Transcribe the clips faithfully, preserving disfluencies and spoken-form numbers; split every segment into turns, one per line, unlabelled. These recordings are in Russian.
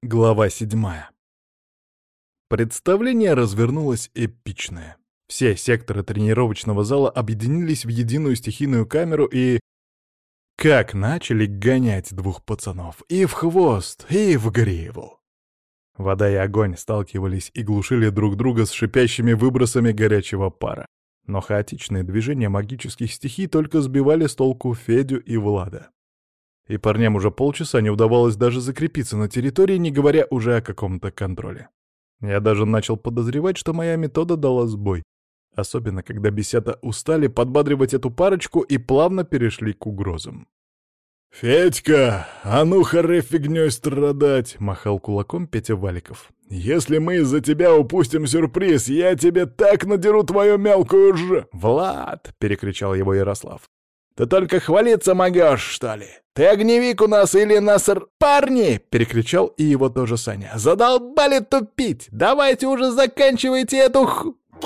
Глава седьмая. Представление развернулось эпичное. Все секторы тренировочного зала объединились в единую стихийную камеру и... Как начали гонять двух пацанов и в хвост, и в гриву. Вода и огонь сталкивались и глушили друг друга с шипящими выбросами горячего пара. Но хаотичные движения магических стихий только сбивали с толку Федю и Влада. И парням уже полчаса не удавалось даже закрепиться на территории, не говоря уже о каком-то контроле. Я даже начал подозревать, что моя метода дала сбой. Особенно, когда бесята устали подбадривать эту парочку и плавно перешли к угрозам. «Федька, а ну харе фигнёй страдать!» — махал кулаком Петя Валиков. «Если мы из-за тебя упустим сюрприз, я тебе так надеру твою мелкую ж...» «Влад!» — перекричал его Ярослав. «Ты только хвалиться могёшь, что ли? Ты огневик у нас или наср...» «Парни!» — перекричал и его тоже Саня. «Задолбали тупить! Давайте уже заканчивайте эту х...»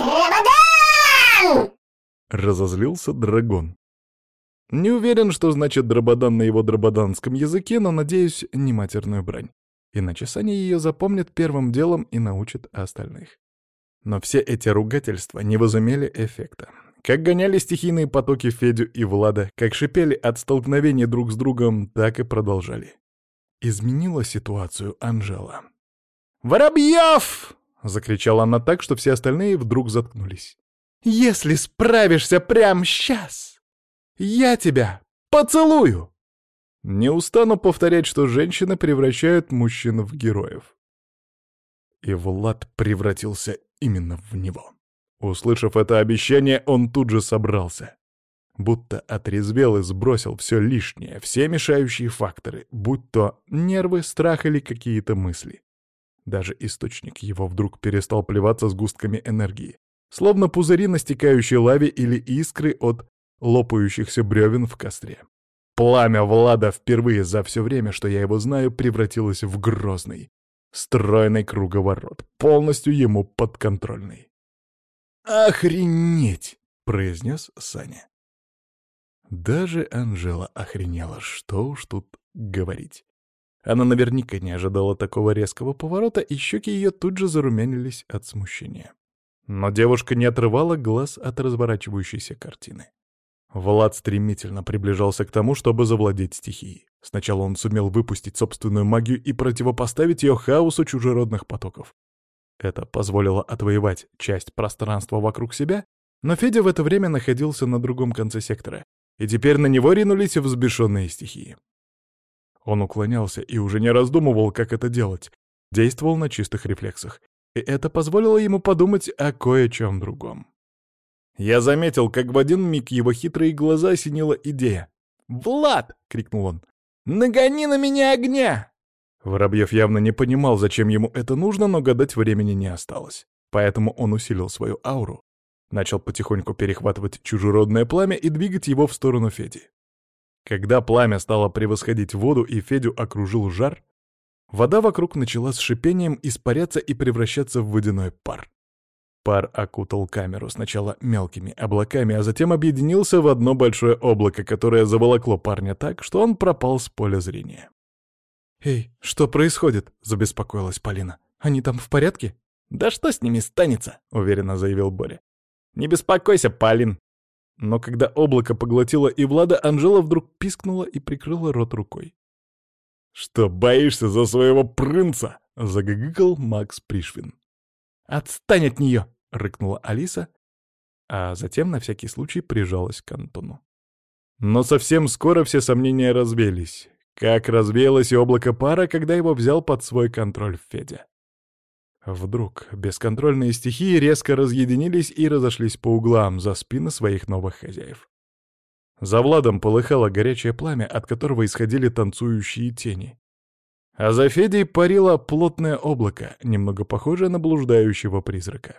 «Драбадан!» — разозлился Драгон. Не уверен, что значит «драбадан» на его драбаданском языке, но, надеюсь, не матерную брань. Иначе Саня ее запомнит первым делом и научит остальных. Но все эти ругательства не возымели эффекта. Как гоняли стихийные потоки Федю и Влада, как шипели от столкновений друг с другом, так и продолжали. Изменила ситуацию Анжела. «Воробьев!» — закричала она так, что все остальные вдруг заткнулись. «Если справишься прямо сейчас, я тебя поцелую!» Не устану повторять, что женщины превращают мужчин в героев. И Влад превратился именно в него. Услышав это обещание, он тут же собрался. Будто отрезвел и сбросил все лишнее, все мешающие факторы, будь то нервы, страх или какие-то мысли. Даже источник его вдруг перестал плеваться сгустками энергии, словно пузыри на стекающей лаве или искры от лопающихся бревен в костре. Пламя Влада впервые за все время, что я его знаю, превратилось в грозный, стройный круговорот, полностью ему подконтрольный. «Охренеть!» — произнес Саня. Даже Анжела охренела, что уж тут говорить. Она наверняка не ожидала такого резкого поворота, и щеки ее тут же зарумянились от смущения. Но девушка не отрывала глаз от разворачивающейся картины. Влад стремительно приближался к тому, чтобы завладеть стихией. Сначала он сумел выпустить собственную магию и противопоставить ее хаосу чужеродных потоков. Это позволило отвоевать часть пространства вокруг себя, но Федя в это время находился на другом конце сектора, и теперь на него ринулись взбешенные стихии. Он уклонялся и уже не раздумывал, как это делать, действовал на чистых рефлексах, и это позволило ему подумать о кое-чем другом. Я заметил, как в один миг его хитрые глаза осенила идея. «Влад!» — крикнул он. «Нагони на меня огня!» Воробьев явно не понимал, зачем ему это нужно, но гадать времени не осталось. Поэтому он усилил свою ауру, начал потихоньку перехватывать чужеродное пламя и двигать его в сторону Феди. Когда пламя стало превосходить воду и Федю окружил жар, вода вокруг начала с шипением испаряться и превращаться в водяной пар. Пар окутал камеру сначала мелкими облаками, а затем объединился в одно большое облако, которое заволокло парня так, что он пропал с поля зрения. «Эй, что происходит?» — забеспокоилась Полина. «Они там в порядке?» «Да что с ними станется?» — уверенно заявил Боря. «Не беспокойся, Полин». Но когда облако поглотило и Влада, Анжела вдруг пискнула и прикрыла рот рукой. «Что, боишься за своего принца?» — загыгыкал Макс Пришвин. «Отстань от нее!» — рыкнула Алиса, а затем на всякий случай прижалась к Антону. Но совсем скоро все сомнения развеялись. Как развеялось и облако пара, когда его взял под свой контроль Федя. Вдруг бесконтрольные стихии резко разъединились и разошлись по углам за спины своих новых хозяев. За Владом полыхало горячее пламя, от которого исходили танцующие тени. А за Федей парило плотное облако, немного похожее на блуждающего призрака.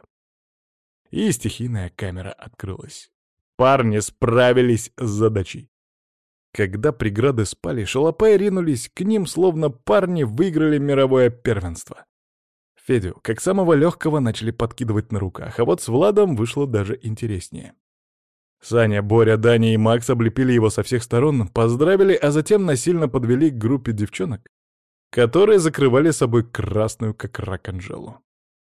И стихийная камера открылась. Парни справились с задачей. Когда преграды спали, шалопаи ринулись к ним, словно парни выиграли мировое первенство. Федю, как самого легкого, начали подкидывать на руках, а вот с Владом вышло даже интереснее. Саня, Боря, Даня и Макс облепили его со всех сторон, поздравили, а затем насильно подвели к группе девчонок, которые закрывали собой красную, как рак, Анжелу.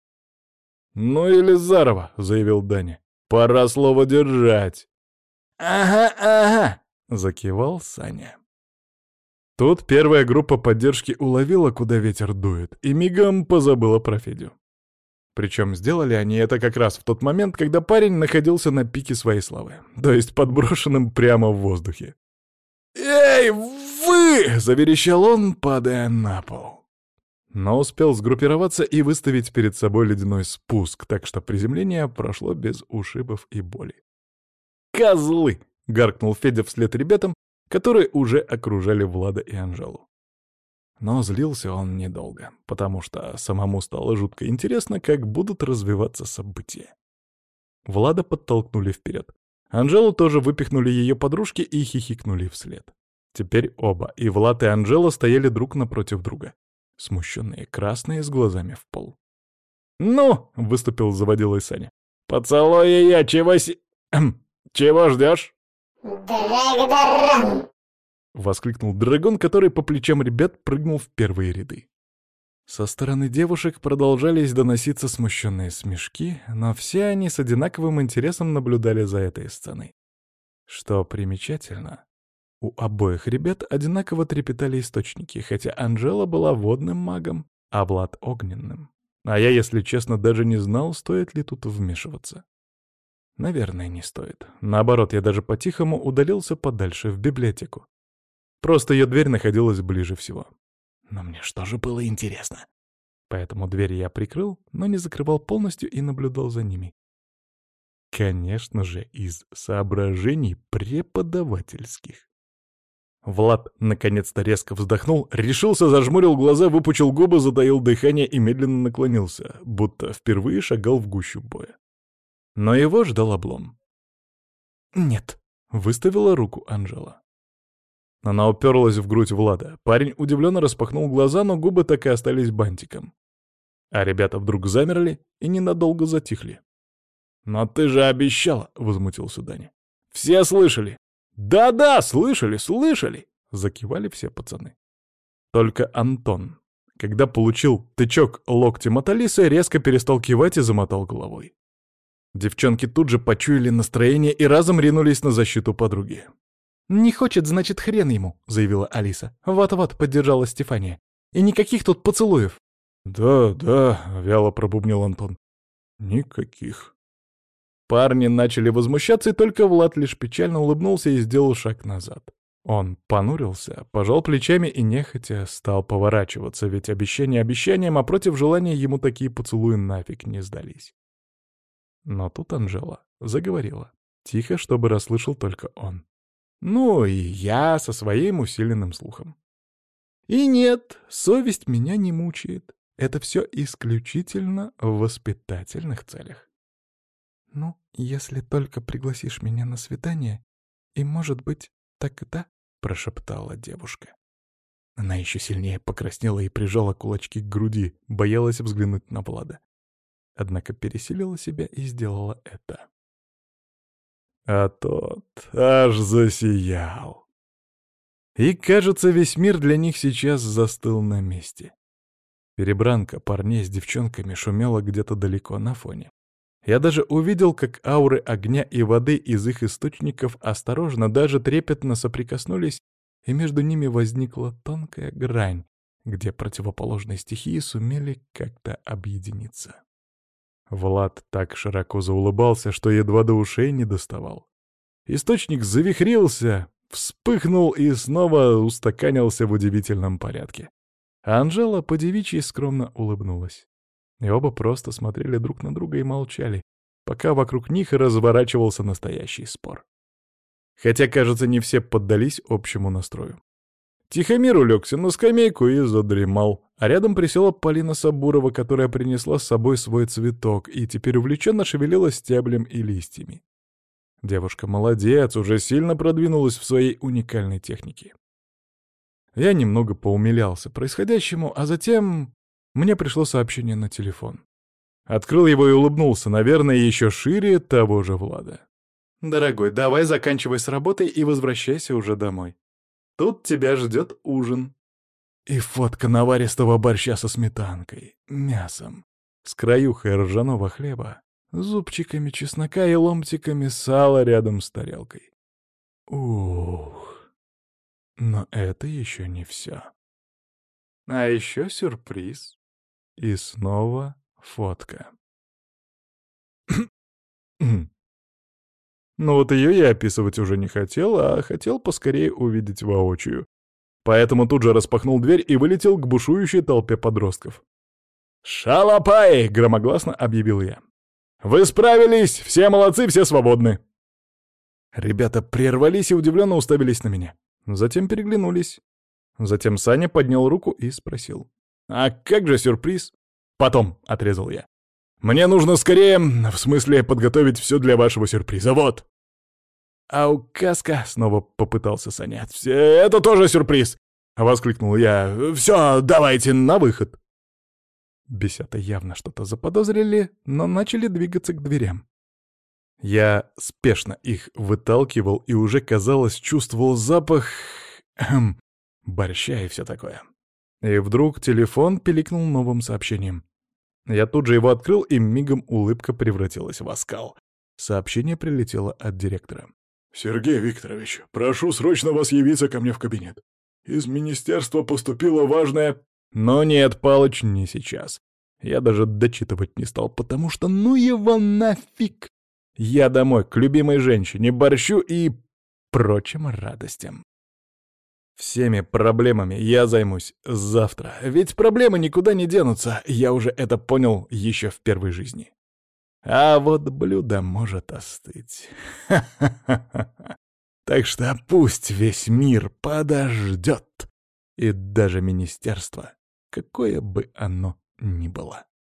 «Ну, Елизарова», — заявил Даня, — «пора слово держать». «Ага, ага», — закивал Саня. Тут первая группа поддержки уловила, куда ветер дует, и мигом позабыла про Федю. Причем сделали они это как раз в тот момент, когда парень находился на пике своей славы, то есть подброшенным прямо в воздухе. «Эй, вы!» — заверещал он, падая на пол. Но успел сгруппироваться и выставить перед собой ледяной спуск, так что приземление прошло без ушибов и боли. «Козлы!» — гаркнул Федя вслед ребятам, которые уже окружали Влада и Анжелу. Но злился он недолго, потому что самому стало жутко интересно, как будут развиваться события. Влада подтолкнули вперед. Анжелу тоже выпихнули ее подружки и хихикнули вслед. Теперь оба, и Влад, и Анжела, стояли друг напротив друга, смущенные, красные, с глазами в пол. «Ну!» — выступил заводилой Саня. «Поцелуй я, чего си... чего ждешь?»
«Драг-драм!»
— воскликнул Драгон, который по плечам ребят прыгнул в первые ряды. Со стороны девушек продолжались доноситься смущенные смешки, но все они с одинаковым интересом наблюдали за этой сценой. Что примечательно, у обоих ребят одинаково трепетали источники, хотя Анжела была водным магом, а Влад — огненным. А я, если честно, даже не знал, стоит ли тут вмешиваться. Наверное, не стоит. Наоборот, я даже по-тихому удалился подальше, в библиотеку. Просто ее дверь находилась ближе всего. Но мне что же было интересно? Поэтому дверь я прикрыл, но не закрывал полностью и наблюдал за ними. Конечно же, из соображений преподавательских. Влад наконец-то резко вздохнул, решился, зажмурил глаза, выпучил губы, затаил дыхание и медленно наклонился, будто впервые шагал в гущу боя. Но его ждал облом. «Нет», — выставила руку Анжела. Она уперлась в грудь Влада. Парень удивленно распахнул глаза, но губы так и остались бантиком. А ребята вдруг замерли и ненадолго затихли. «Но ты же обещала!» — возмутился Даня. «Все слышали!» «Да-да, слышали, слышали!» — закивали все пацаны. Только Антон, когда получил тычок локтем от Алисы, резко перестал кивать и замотал головой. Девчонки тут же почуяли настроение и разом ринулись на защиту подруги. «Не хочет, значит, хрен ему», — заявила Алиса. «Вот-вот», — поддержала Стефания. «И никаких тут поцелуев». «Да, да», — вяло пробубнил Антон. «Никаких». Парни начали возмущаться, и только Влад лишь печально улыбнулся и сделал шаг назад. Он понурился, пожал плечами и нехотя стал поворачиваться, ведь обещание обещанием, а против желания ему такие поцелуи нафиг не сдались. Но тут Анжела заговорила, тихо, чтобы расслышал только он. Ну и я со своим усиленным слухом. И нет, совесть меня не мучает. Это все исключительно в воспитательных целях. «Ну, если только пригласишь меня на свидание, и, может быть, тогда...» — прошептала девушка. Она еще сильнее покраснела и прижала кулачки к груди, боялась взглянуть на Влада. Однако пересилила себя и сделала это. А тот аж засиял. И, кажется, весь мир для них сейчас застыл на месте. Перебранка парней с девчонками шумела где-то далеко на фоне. Я даже увидел, как ауры огня и воды из их источников осторожно, даже трепетно соприкоснулись, и между ними возникла тонкая грань, где противоположные стихии сумели как-то объединиться. Влад так широко заулыбался, что едва до ушей не доставал. Источник завихрился, вспыхнул и снова устаканился в удивительном порядке. А Анжела по-девичьи скромно улыбнулась. И оба просто смотрели друг на друга и молчали, пока вокруг них разворачивался настоящий спор. Хотя, кажется, не все поддались общему настрою. Тихомир улегся на скамейку и задремал, а рядом присела Полина Сабурова, которая принесла с собой свой цветок и теперь увлеченно шевелила стеблем и листьями. Девушка молодец, уже сильно продвинулась в своей уникальной технике. Я немного поумилялся происходящему, а затем мне пришло сообщение на телефон. Открыл его и улыбнулся, наверное, еще шире того же Влада. «Дорогой, давай заканчивай с работой и возвращайся уже домой. Тут тебя ждет ужин». И фотка наваристого борща со сметанкой, мясом, с краюхой ржаного хлеба, зубчиками чеснока и ломтиками сала рядом с тарелкой. Ух! Но это еще не все. А еще сюрприз. И снова фотка. Но вот ее я описывать уже не хотел, а хотел поскорее увидеть воочию. Поэтому тут же распахнул дверь и вылетел к бушующей толпе подростков. «Шалопай!» — громогласно объявил я. «Вы справились! Все молодцы, все свободны!» Ребята прервались и удивленно уставились на меня. Затем переглянулись. Затем Саня поднял руку и спросил. «А как же сюрприз?» «Потом», — отрезал я. «Мне нужно скорее, в смысле, подготовить все для вашего сюрприза, вот!» «А указка?» — снова попытался Саня. «Все, это тоже сюрприз!» — воскликнул я. «Все, давайте на выход!» Бесята явно что-то заподозрили, но начали двигаться к дверям. Я спешно их выталкивал и уже, казалось, чувствовал запах... Эм, борща и все такое. И вдруг телефон пиликнул новым сообщением. Я тут же его открыл, и мигом улыбка превратилась в оскал. Сообщение прилетело от директора.
«Сергей Викторович, прошу срочно вас явиться ко мне в кабинет. Из министерства поступило важное...»
Но нет, Палыч, не сейчас. Я даже дочитывать не стал, потому что ну его нафиг. Я домой, к любимой женщине, борщу и прочим радостям. Всеми проблемами я займусь завтра, ведь проблемы никуда не денутся, я уже это понял еще в первой жизни. А вот блюдо может остыть. Ха-ха-ха-ха. Так что пусть весь мир подождет. И даже министерство, какое бы оно ни было.